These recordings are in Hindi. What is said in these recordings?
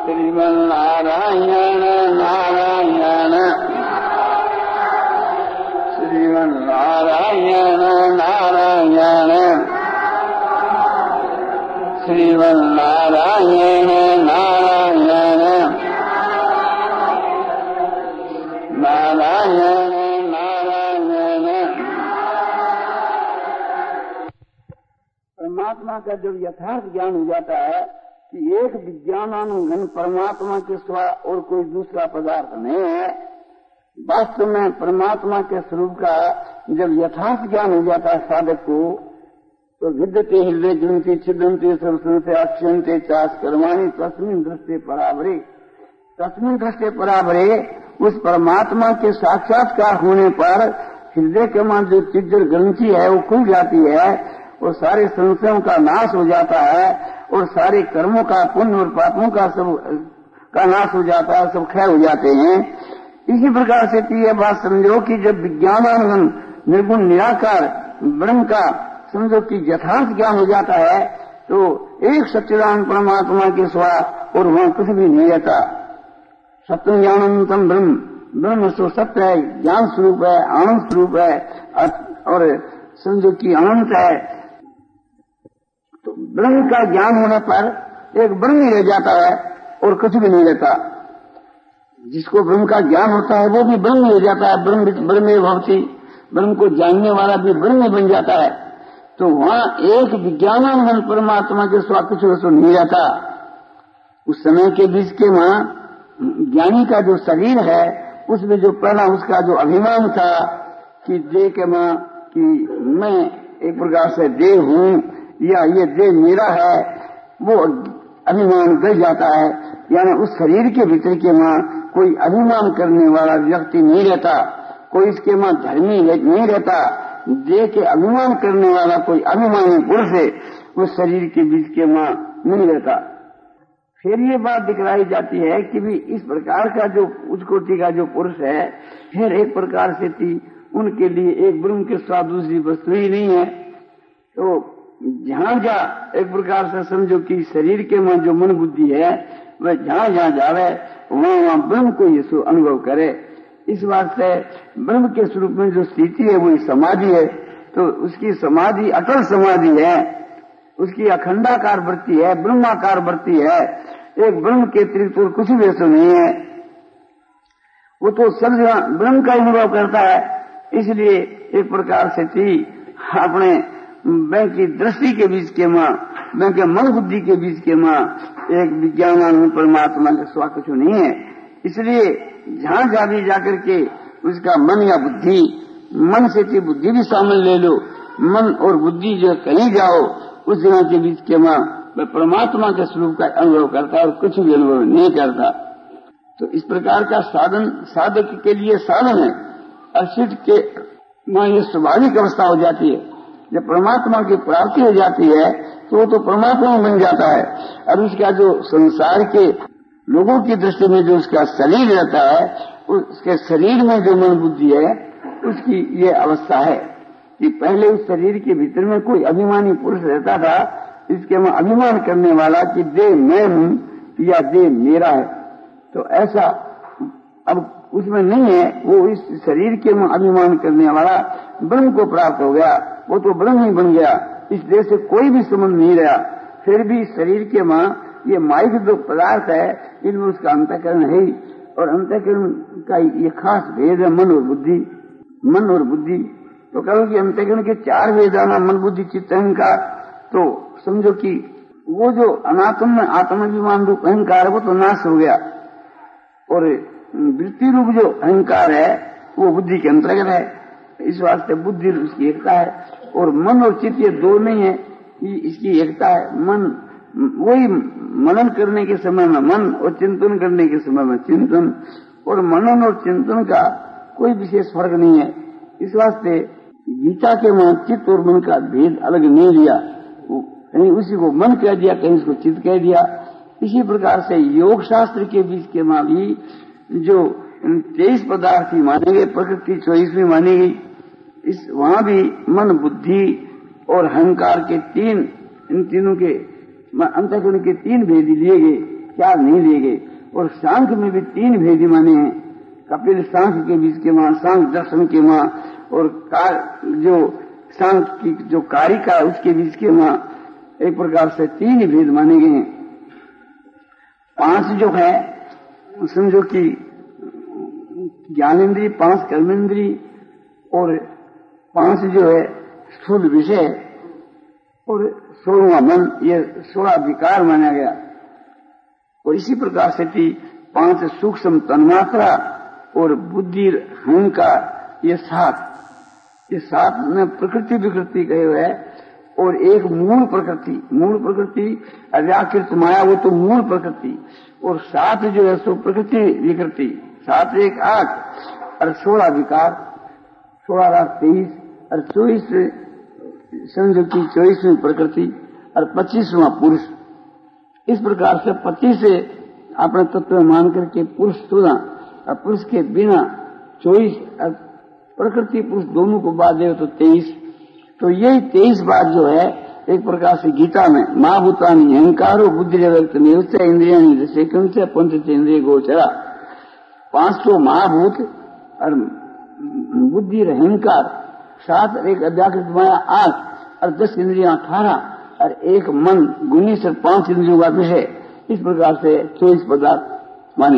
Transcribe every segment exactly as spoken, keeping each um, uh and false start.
श्रीमन्नारायण नारायण श्रीमन्नारायण नारायण श्रीमन्नारायण नारायण नारायण नारायण। परमात्मा का जब यथार्थ ज्ञान हो जाता है कि एक विज्ञानानुगण परमात्मा के सिवा और कोई दूसरा पदार्थ नहीं है, वास्तव में परमात्मा के स्वरूप का जब यथार्थ ज्ञान हो जाता है साधक को, तो विद्यते हृदय जुनते छिदंते सरस्वते अक्षयंते चास कर्माणि तस्मिन् दृष्टे परावरे। तस्मिन् दृष्टे परावरे, उस परमात्मा के साक्षात्कार होने पर हृदय के मन जो चिज्जर ग्रंथि है वो खुल जाती है और सारे संशयों का नाश हो जाता है और सारे कर्मों का, पुण्य और पापों का सब का नाश हो जाता है, सब क्षय हो जाते हैं। इसी प्रकार से यह बात समझो कि जब विज्ञानानुगण निर्गुण निराकार ब्रह्म का समझो कि यथार्थ ज्ञान हो जाता है तो एक सच्चिदानंद परमात्मा के सिवा और वहां कुछ भी नहीं रहता। सत्यम ज्ञानंतम ब्रह्म, ब्रह्म तो सत्य है, ज्ञान स्वरूप है, आनंद स्वरूप है और समझो कि अनंत है। तो ब्रह्म का ज्ञान होने पर एक ब्रह्म ही रह जाता है और कुछ भी नहीं रहता। जिसको ब्रह्म का ज्ञान होता है वो भी ब्रह्म हो जाता है। ब्रह्म ब्रह्म भवति, ब्रह्म को जानने वाला भी ब्रह्म बन जाता है। तो वहाँ एक विज्ञानानुगण परमात्मा के सिवा कुछ वस्तु नहीं रहता। उस समय के बीच के वहाँ ज्ञानी का जो शरीर है उसमें जो पहला उसका जो अभिमान था कि देह के मां कि मैं एक प्रकार से देह हूँ या ये देह मेरा है, वो अभिमान गिर जाता है। यानी उस शरीर के भीतर के मां कोई अभिमान करने वाला व्यक्ति नहीं रहता, कोई इसके मां धर्मी नहीं रहता। देह के अभिमान करने वाला कोई अभिमानी पुरुष है उस शरीर के बीच के मां नहीं रहता। फिर ये बात दिखलाई जाती है कि भी इस प्रकार का जो उच्च कोटि का जो पुरुष है, फिर एक प्रकार से थी उनके लिए एक ब्रह्म के सिवा दूसरी वस्तु ही नहीं है। तो जहाँ जहाँ एक प्रकार से समझो कि शरीर के में जो मन बुद्धि है वह जहाँ जहाँ जावे वहाँ वहाँ ब्रह्म को ये सो अनुभव करे। इस बात से ब्रह्म के स्वरूप में जो स्थिति है वही समाधि है। तो उसकी समाधि अटल समाधि है, उसकी अखंडाकार वृत्ति है, ब्रह्माकार वृत्ति है। एक ब्रह्म के अतिरिक्त और कुछ भी ऐसा नहीं है। वो तो सब जगह ब्रह्म का अनुभव करता है। इसलिए एक प्रकार से थी अपने बैंक की दृष्टि के बीच के मां, बैंक के मन बुद्धि के बीच के मां एक विज्ञान परमात्मा के सिवा कुछ नहीं है। इसलिए जहां जहां भी जाकर के उसका मन या बुद्धि, मन से थी बुद्धि भी शामिल ले लो, मन और बुद्धि जो कहीं जाओ उस जगह के बीच के मां वह परमात्मा के स्वरूप का अनुभव करता है और कुछ भी अनुभव नहीं करता। तो इस प्रकार का साधन साधक के लिए साधन है। अर्चित के मां ये स्वाभाविक अवस्था हो जाती है। जब परमात्मा की प्राप्ति हो जाती है तो वो तो परमात्मा बन जाता है। और उसका जो संसार के लोगों की दृष्टि में जो उसका शरीर रहता है, उसके शरीर में जो मन बुद्धि है उसकी ये अवस्था है कि पहले उस शरीर के भीतर में कोई अभिमानी पुरुष रहता था, इसके में अभिमान करने वाला कि देह मैं हूँ या देह मेरा है। तो ऐसा अब उसमें नहीं है। वो इस शरीर के में अभिमान करने वाला ब्रह्म को प्राप्त हो गया, वो तो ब्रह्म ही बन गया। इस देह से कोई भी संबंध नहीं रहा। फिर भी शरीर के मां ये माइक जो पदार्थ है इनमें उसका अंतःकरण है ही, और अंतःकरण का ये खास भेद है मन और बुद्धि। मन और बुद्धि तो कहो कि अंतःकरण के चार भेद आना, मन बुद्धि चित्त अहंकार। तो समझो कि वो जो अनात्म में आत्माभिमान रूप अहंकार है वो तो नाश हो गया, और वृत्ति रूप जो अहंकार है वो बुद्धि के अंतर्गत है। इस वास्ते बुद्धि उसकी एकता है, और मन और चित्त ये दो नहीं है, इसकी एकता है। मन वही मनन करने के समय में मन और चिंतन करने के समय में चिंतन, और मनन और चिंतन का कोई विशेष फर्क नहीं है। इस वास्ते गीता के में चित्त और मन का भेद अलग नहीं लिया, कहीं उसी को मन कह दिया, कहीं उसको चित्त कह दिया। इसी प्रकार से योग शास्त्र के बीच के मां भी जो तेईस पदार्थ ही माने गए, प्रकृति चौबीसवीं मानी गई। इस वहां भी मन बुद्धि और अहंकार के तीन, इन तीनों के अंतःकरण के तीन भेद लिए गए। चार नहीं लिए गए। और सांख्य में भी तीन भेद माने हैं, कपिल सांख्य के बीच के मां, सांख्य दर्शन के मां, और कार जो सांख्य की जो कारिका उसके बीच के मां, एक प्रकार से तीन भेद माने गए हैं। पांच जो है समझो कि ज्ञानेन्द्रीय, पांच कर्मेंद्रीय और पांच जो है स्थूल विषय और सोलहवां मन, ये सोलह विकार माना गया। और इसी प्रकार से थी पांच सूक्ष्म तन्मात्रा और बुद्धि अहंकार, ये सात, ये सात में प्रकृति विकृति कहे हुए है। और एक मूल प्रकृति, मूल प्रकृति अव्याकृत माया, वो तो मूल प्रकृति। और सात जो है सो प्रकृति विकृति, सात एक आठ और सोलह विकार, सोलह लाख तेईस और चौबीस समझो की चौबीसवीं प्रकृति और पच्चीसवां पुरुष। इस प्रकार से पच्चीस से अपने तत्व मान करके पुरुष सोलह और पुरुष के बिना चौबीस और प्रकृति पुरुष दोनों को बात दे तो तेईस। तो यही तेईस बात जो है एक प्रकार से गीता में माँ भूतानी अहंकारो बुद्धि व्यक्त नियुक्त इंद्रिया जैसे से पंच इंद्रिय गोचरा, पांच सौ महाभूत और बुद्धि अहंकार, सात एक अव्याकृत माया आठ और दस इंद्रियां अठारह और एक मन गुनी से पांच इंद्रियों का विषय, इस प्रकार से चौबीस पदार्थ माने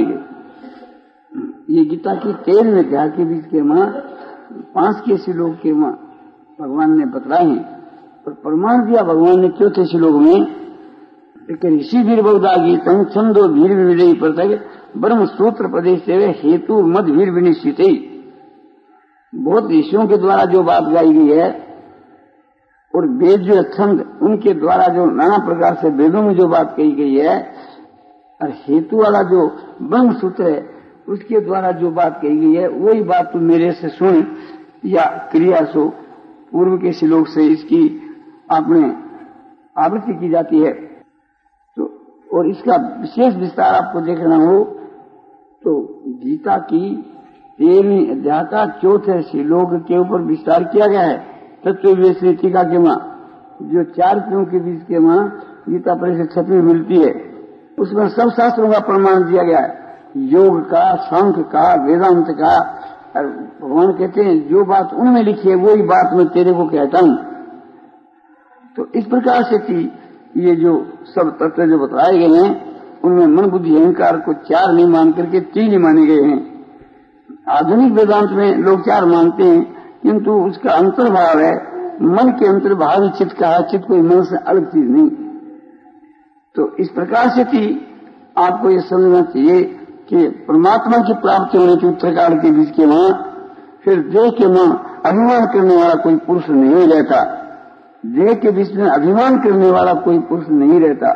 गए। ये गीता की तेरहवें अध्याय के बीच के माँ पांच के श्लोक के माँ भगवान ने बतलाए हैं। और प्रमाण दिया भगवान ने चौथे श्लोक में, ऋषि भीर बहुधा गीतम छंदो भीर विविधि प्रत्यय ब्रह्म सूत्र प्रदेश से हेतु मद भीर विनिश्चित। बहुत ऋषियों के द्वारा जो बात गाई गई है और वेद जो छंद उनके द्वारा जो नाना प्रकार से वेदों में जो बात कही गई है, और हेतु वाला जो ब्रह्म सूत्र है उसके द्वारा जो बात कही गई है, वही बात तू मेरे से सुन या क्रिया सो पूर्व के श्लोक से इसकी आपने आवृत्ति की जाती है। तो और इसका विशेष विस्तार आपको देखना हो तो गीता की तेरहवीं अध्याय का चौथे श्लोक के ऊपर विस्तार किया गया है। तत्व विवेचनी टीका के मां जो चार क्यों के बीच के मां गीता परिषद छपी मिलती है, उसमें सब शास्त्रों का प्रमाण दिया गया है, योग का, सांख्य का, वेदांत का। और भगवान कहते हैं जो बात उनमें लिखी है वही बात मैं तेरे को कहता हूं। तो इस प्रकार से थी ये जो सब तत्व जो बताए गए हैं उनमें मन बुद्धि अहंकार को चार नहीं मान करके तीन ही माने गए हैं। आधुनिक वेदांत में लोग चार मानते हैं, किंतु उसका अंतर्भाव है मन के अंतर्भाव ही चित्त का है, चित्त कोई मन से अलग चीज नहीं। तो इस प्रकार से थी आपको ये समझना चाहिए कि परमात्मा की प्राप्ति होने के उत्तरकाल के बीच के वहां फिर देह के मां अभिमान करने वाला कोई पुरुष नहीं रहता, देह के बीच में अभिमान करने वाला कोई पुरुष नहीं रहता।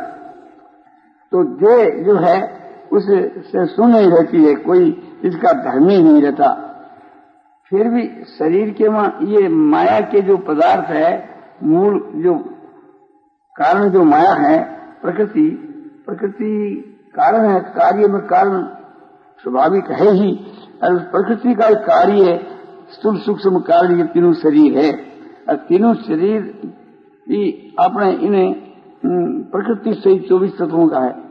तो देह जो है उससे सुन नहीं रहती है, कोई इसका धर्मी नहीं रहता। फिर भी शरीर के मां ये माया के जो पदार्थ है, मूल जो कारण जो माया है, प्रकृति, प्रकृति कारण है, कार्य में कारण स्वाभाविक है ही। और प्रकृति का एक कार्य है, स्थूल सूक्ष्म कार्य, ये तीनों शरीर है। और तीनों शरीर ही अपने इन्हें प्रकृति से चौबीस तत्वों का है।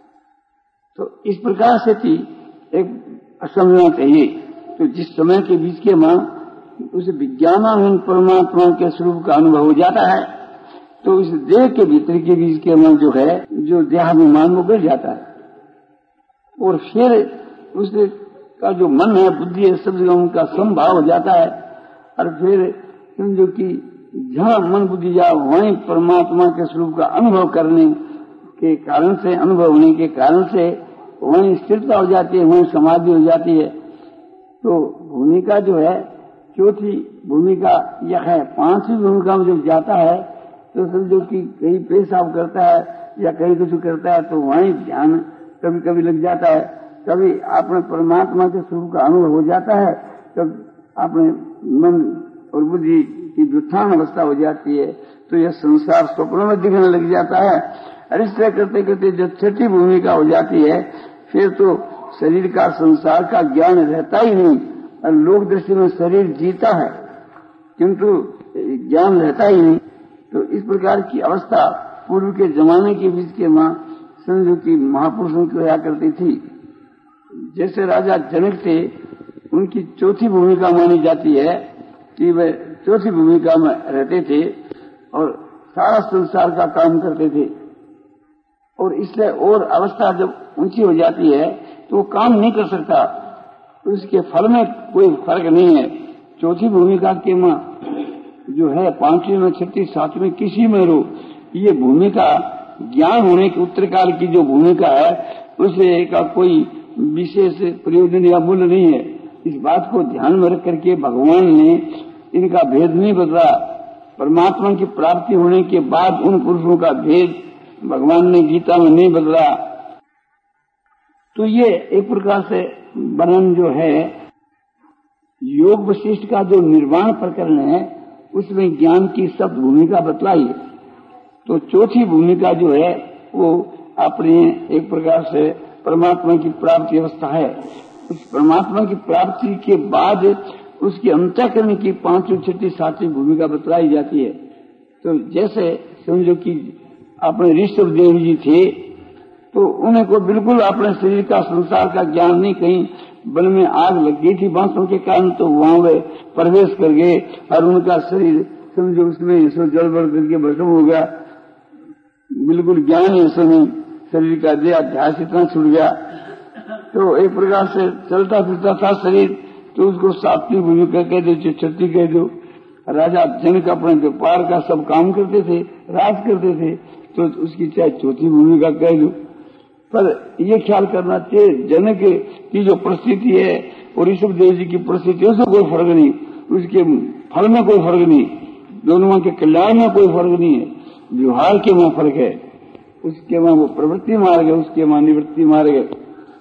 तो इस प्रकार से थी एक समझना चाहिए। तो जिस समय के बीच के मां उस विज्ञानाहीन परमात्मा के स्वरूप का अनुभव हो जाता है, तो इस देह के भीतर के बीच के मन जो है, जो देहाभिमान वो गिर जाता है। और फिर उसका जो मन है, बुद्धि है, सब जगह उनका समभाव हो जाता है। और फिर समझो कि जहाँ मन बुद्धि जाए वहीं परमात्मा के स्वरूप का अनुभव करने के कारण से, अनुभव होने के कारण से वहीं स्थिरता हो जाती है, वहीं समाधि हो जाती है। तो भूमिका जो है चौथी भूमिका यह है। पांचवी भूमिका में जब जाता है तो समझो कि कहीं पेशाब करता है या कहीं कुछ करता है तो वहीं ध्यान कभी कभी लग जाता है, कभी अपने परमात्मा के स्वरूप का अनुभव हो जाता है, तब अपने मन और बुद्धि की व्युत्थान अवस्था हो जाती है। तो यह संसार स्वप्नों में दिखने लग जाता है। और इस तरह करते करते जब छठी भूमिका हो जाती है, फिर तो शरीर का, संसार का ज्ञान रहता ही नहीं। और लोक दृष्टि में शरीर जीता है किंतु ज्ञान रहता ही नहीं। तो इस प्रकार की अवस्था पूर्व के जमाने के बीच के मां समझो कि महापुरुषों की होया करती थी। जैसे राजा जनक थे, उनकी चौथी भूमिका मानी जाती है कि वे चौथी भूमिका में रहते थे और सारा संसार का काम करते थे। और इसलिए और अवस्था जब ऊंची हो जाती है तो वो काम नहीं कर सकता, उसके फल में कोई फर्क नहीं है। चौथी भूमिका के मां जो है, पांचवी में, छठी, सातवीं, किसी में रो, ये भूमिका ज्ञान होने के उत्तरकाल की जो भूमिका है उसे का कोई विशेष प्रयोजन या मूल्य नहीं है। इस बात को ध्यान में रख करके भगवान ने इनका भेद नहीं बदला। परमात्मा की प्राप्ति होने के बाद उन पुरुषों का भेद भगवान ने गीता में नहीं बदला। तो ये एक प्रकार से वर्णन जो है योग वशिष्ठ का जो निर्वाण प्रकरण है उसमें ज्ञान की सब भूमिका बतलाई है। तो चौथी भूमिका जो है वो अपने एक प्रकार से परमात्मा की प्राप्ति अवस्था है। उस परमात्मा की प्राप्ति के बाद उसकी अंतःकरण की पांचवी, छठी, सातवीं भूमिका बतलाई जाती है। तो जैसे समझो कि अपने ऋषभ देव जी थे तो उन्हें को बिल्कुल अपने शरीर का, संसार का ज्ञान नहीं, कहीं बल में आग लग गई थी बांसों के कारण, तो वहां वे प्रवेश कर गए और उनका शरीर समझो उसमें सो जल बल करके भस्म हो गया। बिल्कुल ज्ञान है समय शरीर का देह अध्यास इतना छूट गया। तो एक प्रकार से चलता फिरता था शरीर, तो उसको सातवीं भूमिका कह दो, छठी कह दो। राजा जनक अपने व्यापार का सब काम करते थे, राज करते थे, तो उसकी चाहे चौथी भूमिका कह दो। पर ये ख्याल करना चाहिए जनक की जो परिस्थिति है और ऋषभ देव जी की परिस्थिति है उसमें कोई फर्क नहीं, उसके फल में कोई फर्क नहीं, दोनों के कल्याण में कोई फर्क नहीं है, व्यवहार के वहां फर्क है। उसके वहां वो प्रवृत्ति मार्ग है, उसके वहां निवृत्ति मार्ग है।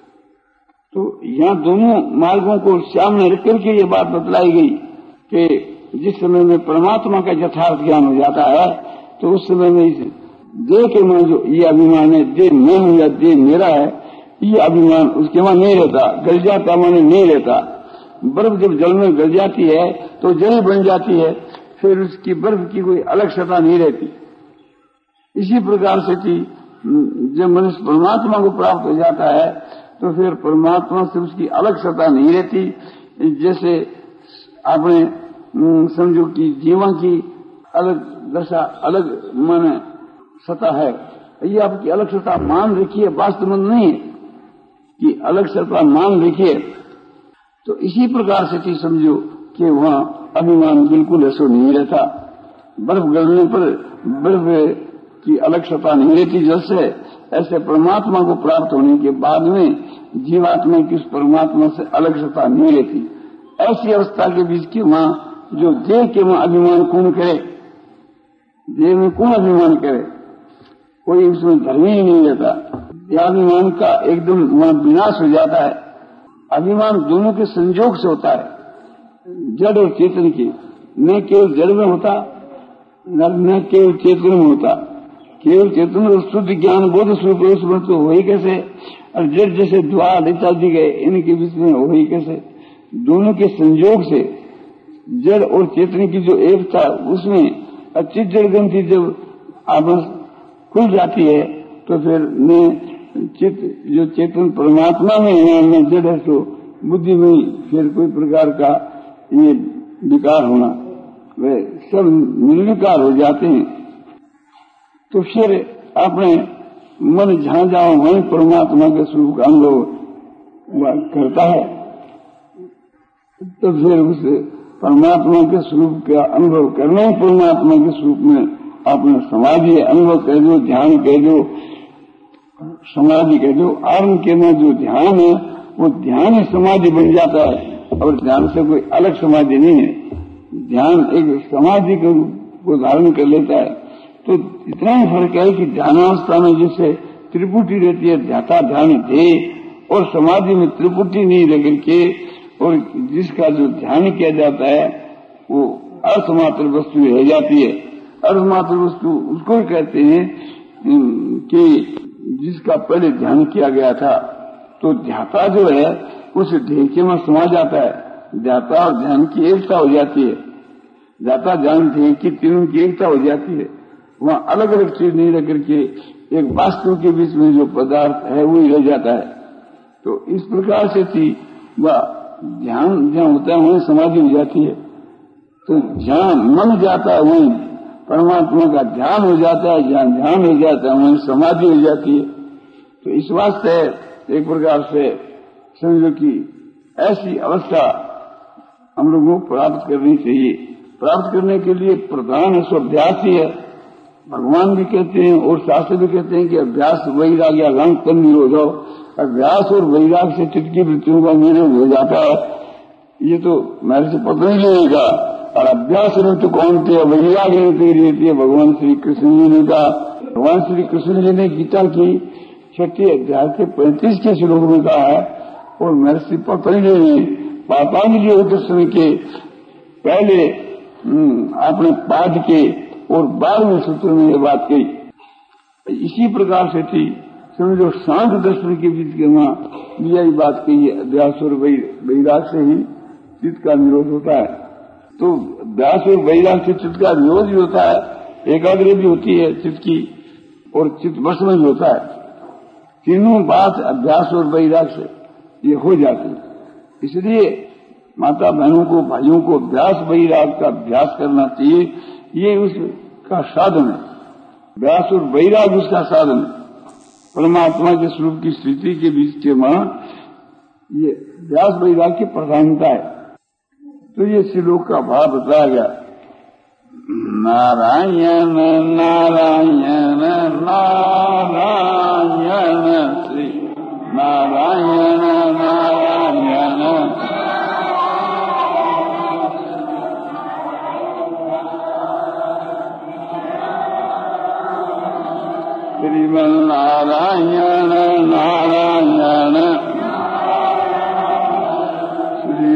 तो यहाँ दोनों मार्गों को सामने रख करके ये बात बतलाई गई कि जिस समय में परमात्मा का यथार्थ ज्ञान हो जाता है तो उस समय में इस देह के वहां जो ये अभिमान है, देह मैं हूं या देह मेरा है, ये अभिमान उसके वहां नहीं रहता, गल जाता माने नहीं रहता। बर्फ जब जल में गल जाती है तो जल बन जाती है, फिर उसकी बर्फ की कोई अलग सत्ता नहीं रहती। इसी प्रकार से कि जब मनुष्य परमात्मा को प्राप्त हो जाता है तो फिर परमात्मा से उसकी अलग सत्ता नहीं रहती। जैसे आपने समझो कि जीवन की अलग दशा, अलग माने सत्ता है, ये आपकी अलग सत्ता मान रखिए, वास्तव में नहीं है कि अलग सत्ता मान रखिए। तो इसी प्रकार से चीज समझो कि वहां अभिमान बिल्कुल ऐसा नहीं रहता। बर्फ गलने पर बर्फ की अलग सत्ता नहीं रहती, जैसे ऐसे परमात्मा को प्राप्त होने के बाद में जीवात्मा की उस परमात्मा से अलग सत्ता नहीं रहती। ऐसी अवस्था के बीच की वहां जो देह के वहां अभिमान कौन करे, देह में कौन अभिमान करे, कोई उसमें धर्म ही नहीं रहता। देहाभिमान का एकदम वहां विनाश हो जाता है। अभिमान दोनों के संयोग से होता है, जड़ और चेतन की, न केवल जड़ में होता न केवल चेतन में होता। केवल चेतन और शुद्ध ज्ञान बोध स्वरूप उसमें तो हो ही कैसे, और जड़ जैसे द्वार इत्यादि गए इनके बीच में हो ही कैसे। दोनों के संयोग से जड़ और चेतन की जो एकता, उसमें अचित जड़ ग्रंथि जब आपस खुल जाती है तो फिर न चित्त जो चेतन परमात्मा में है न जड़ है, तो बुद्धि में फिर कोई प्रकार का ये विकार होना, वे सब निर्विकार हो जाते हैं। तो फिर अपने मन जहां जाओ वहीं परमात्मा के स्वरूप का अनुभव करता है। तो फिर उस परमात्मा के स्वरूप का अनुभव करना ही परमात्मा के स्वरूप में अपने समाधि अनुभव कह दो, ध्यान कह दो, समाधि कह दो। आरंभ के में जो ध्यान है वो ध्यान ही समाधि बन जाता है और ध्यान से कोई अलग समाधि नहीं है। ध्यान एक समाधि को धारण कर लेता है। तो इतना ही फर्क है कि ध्यानावस्था में जैसे त्रिपुटी रहती है, ध्याता ध्यान दे, और समाधि में त्रिपुटी नहीं रह करके और जिसका जो ध्यान किया जाता है वो अर्थमात्र वस्तु रह जाती है। अर्थमात्र वस्तु उसको कहते हैं कि जिसका पहले ध्यान किया गया था। तो ध्याता जो है उस ढेके में समा जाता है। ध्याता और ध्यान की एकता हो जाती है, ध्याता ध्यान ढेके की तीनों की एकता हो जाती है। वहाँ अलग अलग चीज नहीं रख करके एक वास्तु के बीच में जो पदार्थ है वही रह जाता है। तो इस प्रकार से थी वह ध्यान जहाँ होता है वहीं समाधि हो जाती है। तो जहाँ मन जाता है वहीं परमात्मा का ध्यान हो जाता है, जहाँ ध्यान हो जाता है वहीं समाधि हो जाती है। तो इस वास्ते एक प्रकार से समझो कि ऐसी अवस्था हम लोगों को प्राप्त करनी चाहिए। प्राप्त करने के लिए प्रधान है सो अभ्यास ही है। भगवान भी कहते हैं और शास्त्र भी कहते हैं कि अभ्यास वैराग्य अलंग तन निरोध हो। अभ्यास और वैराग से चित्त की वृत्तियों का निरोध हो जाता है। ये तो मेरे से पता नहीं लगेगा। और अभ्यास रूप कौन थे, वैराग रहती रहती है। भगवान श्री कृष्ण जी ने कहा, भगवान श्री कृष्ण जी ने गीता की छठी अध्याय के पैंतीस के श्लोक में कहा है और मेरे से पता ही नहीं। पापांजलि दर्शन के पहले अपने पाठ के और बारहवें सूत्र में ये बात कही। इसी प्रकार से थी समझो शांत दर्शन के बीच के वहां यही बात कही है। अभ्यास और वैराग से ही चित्त का निरोध होता है। तो अभ्यास और वैराग से चित्त का निरोध भी होता है, एकाग्र भी होती है चित्त की और चित्त वश में भी होता है। तीनों बात अभ्यास और वैराग से ये हो जाती है। इसलिए माता बहनों को, भाइयों को अभ्यास वैराग का अभ्यास करना चाहिए। ये उसका साधन है। अभ्यास और वैराग उसका साधन है। परमात्मा के स्वरूप की स्थिति के बीच के वहां ये अभ्यास वैराग की प्रधानता है। तो ये श्लोक का भाव बताया गया। नारायण नारायण नारायण श्री नारायण नारायण श्रीमन नारायण नारायण श्री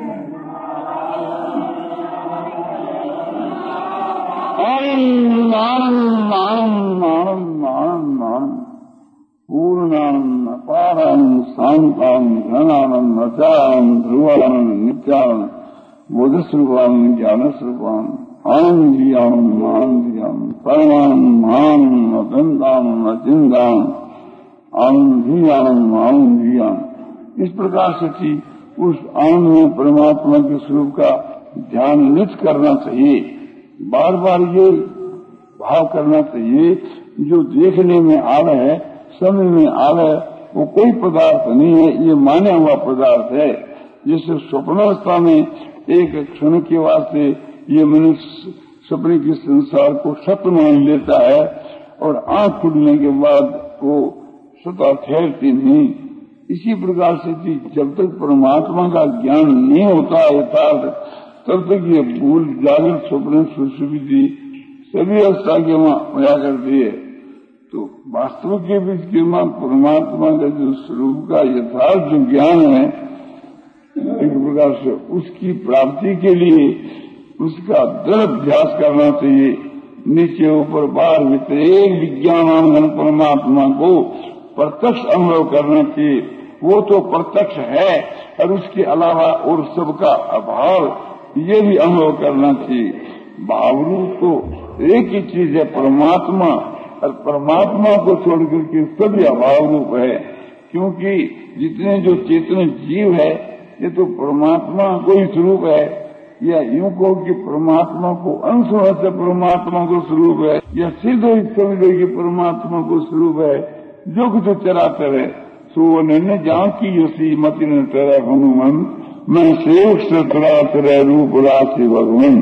आनंद आनंद आनंद आनंद आनंद पूर्णानंद अपारानंद शांतानंद घनानंद अचानंद ध्रुवानंद नित्यानंद बोधस्वरूपानंद ज्ञानस्वरूपानंद आनंदी आनंद आनंदी आनंद परमानंद आनंद अत्यंतानंद अचिंतानंद आनंदी आनंद आनंदी आनंद। इस प्रकार से थी उस आनंद में परमात्मा के स्वरूप का ध्यान नित्य करना चाहिए। बार बार ये भाव करना चाहिए जो देखने में आ रहा है, समय में आ रहा है, वो कोई पदार्थ नहीं है, ये माना हुआ पदार्थ है। जिससे स्वप्नावस्था में एक क्षण के वास्ते ये मनुष्य सपने के संसार को सत्य मान लेता है और आंख खुलने के बाद वो सता ठहरती नहीं। इसी प्रकार से जब तक परमात्मा का ज्ञान नहीं होता यथार्थ, तब तक ये भूल जागृत स्वप्न सुषुप्ति सभी अवस्था के वहां होया करती है। तो वास्तव के बीच के वहां परमात्मा का जो स्वरूप का यथार्थ जो ज्ञान है, एक प्रकार से उसकी प्राप्ति के लिए उसका दृढ़ अभ्यास करना चाहिए। नीचे ऊपर बाहर भीतर एक विज्ञानानंद परमात्मा को प्रत्यक्ष अनुभव करना चाहिए। वो तो प्रत्यक्ष है और उसके अलावा और सबका अभाव ये भी अनुभव करना चाहिए। भावरूप तो एक ही चीज है परमात्मा, और परमात्मा को छोड़कर के सभी अभाव रूप है। क्योंकि जितने जो चेतन जीव है ये तो परमात्मा को ही स्वरूप है, या यूं कहो कि परमात्मा को अंश से परमात्मा को स्वरूप है, या सिद्ध हो समझो कि परमात्मा को स्वरूप है। जो कुछ चराचर है सो न जान की यसी मति न तेरा हनुमान, मैं सेवक से चराचर रूप राशि भगवान।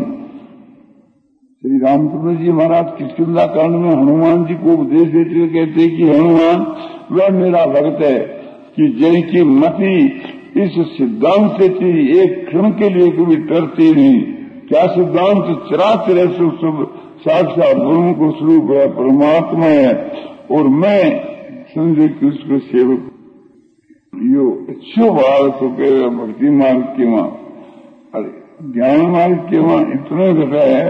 श्री रामचंद्र जी महाराज किष्किंधा कांड में हनुमान जी को उपदेश देते हुए कहते कि हनुमान वह मेरा भक्त है कि जिनकी मति इस सिद्धांत से थी एक क्षण के लिए कभी डरती नहीं। क्या सिद्धांत चराचर है, सब साक्षात ब्रह्म को स्वरूप है, परमात्मा है, और मैं समझे कि उसको सेवक यो अच्छो भाव तो कह भक्ति मार्ग के वहां ज्ञान मार्ग के वहां इतना घटा है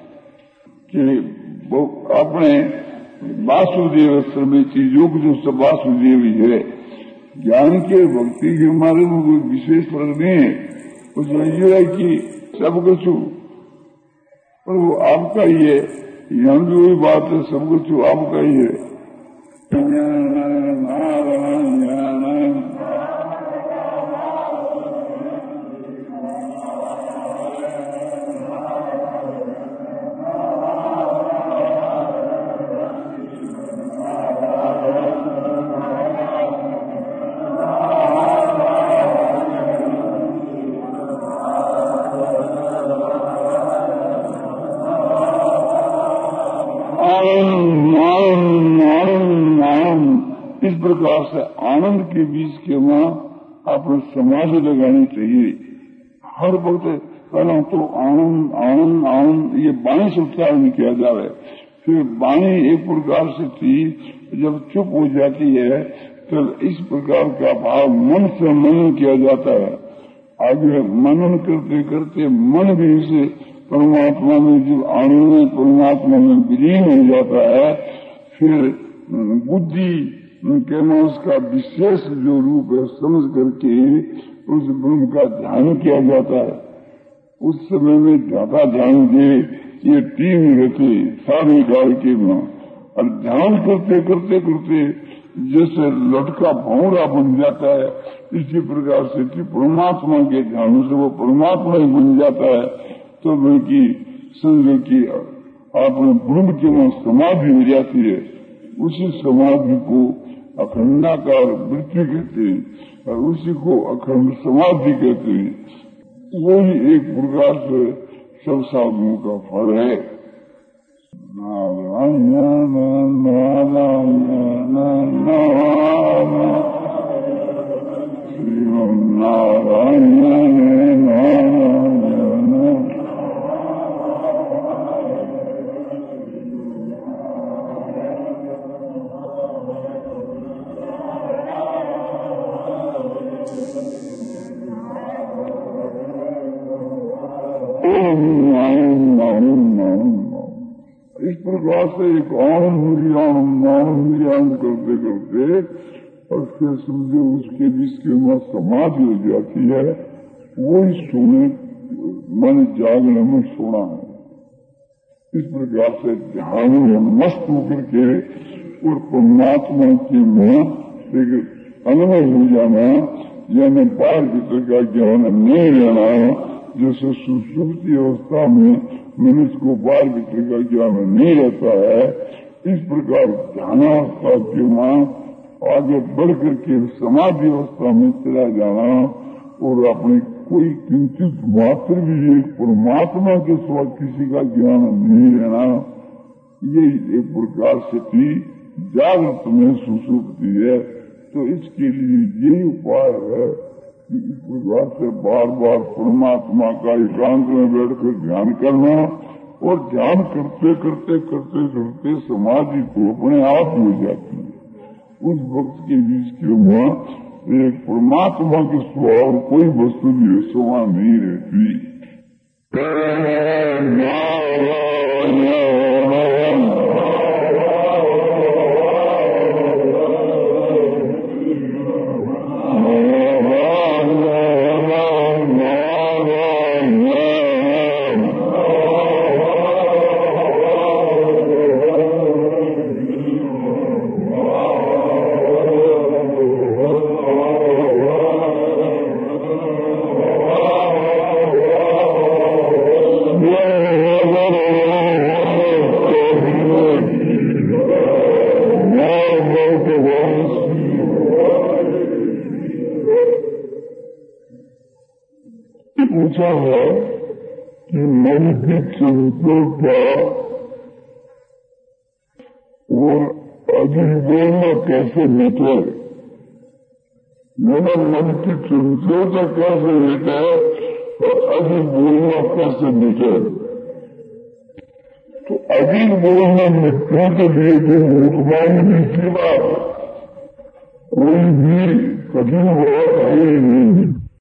कि अपने वासुदेव सर्वेची योग जो सब वासुदेव ही है। ज्ञान के भक्ति के मार्ग में कोई विशेष फर्क नहीं है। कुछ ये है कि सब कुछ पर वो आपका ही है, यहाँ भी वही बात है, सब कुछ आपका ही है। इस प्रकार से आनंद के बीच के वहां आपने समाधि लगानी चाहिए। हर वक्त कहना तो आनंद आनंद आनंद, ये वाणी से उच्चारण किया जाए। फिर वाणी एक प्रकार से थी, जब चुप हो जाती है तो इस प्रकार का भाव मन से मनन किया जाता है। आगे मनन करते करते मन भी इसे परमात्मा में, जब आनंद में परमात्मा में विलीन हो जाता है, फिर बुद्धि कहना उसका विशेष जो रूप है समझ करके उस ब्रह्म का ध्यान किया जाता है। उस समय में ज्यादा ध्यान दे, ये तीन रहते सारे काल के में, और ध्यान करते करते करते जैसे लटका भौरा बन जाता है, इसी प्रकार से कि परमात्मा के ध्यान से वो परमात्मा ही बन जाता है। तो बल्कि समझो कि आपने ब्रह्म की वहां समाधि हो जाती है। उसी समाधि को अखंडाकार वृत्ति कहते हैं और उसी को अखंड समाधि कहते हैं। वही एक प्रकार से सब साधुओं का फल है। नारायण नारायण नारायण श्रीमन नारायण नारायण। इस प्रकार से एक आनंद मेरी आनंद आनंद मेरी आनंद करते करते और फिर समझो उसके बीच के वहां समाधि हो जाती है। वही सोने मन जागने में सोना है। इस प्रकार से ध्यान में मस्त होकर के और परमात्मा के में अनुभव हो जाना, यानी बाहर भीतर का ज्ञान नहीं लेना। जैसे सुषुप्ति अवस्था में मनुष्य को बाहर भीतर का ज्ञान नहीं रहता है, इस प्रकार ध्यानावस्था के वहां आगे बढ़ करके समाधि अवस्था में चला जाना और अपने कोई किंचित मात्र भी एक परमात्मा के सिवा किसी का ज्ञान नहीं लेना, ये एक प्रकार से भी जागृत में सुषुप्ति है। तो इसके लिए यही उपाय है कि इस प्रकार से बार बार परमात्मा का एकांत में बैठकर ध्यान करना और ध्यान करते करते करते करते समाधि को अपने आप हो जाती है। उस वक्त के बीच के वहां एक परमात्मा के सिवा और कोई वस्तु भी समान नहीं रहती। पूछा है कि मन की चंचलता और अधिक बोलना कैसे मिटे। मेरा मन की चंचलता कैसे मिटे और अधिक बोलना कैसे मिटे। तो अधिक बोलना मिटने के लिए जो मूर्खवाणी की सेवा कोई भी कठिन बात है नहीं।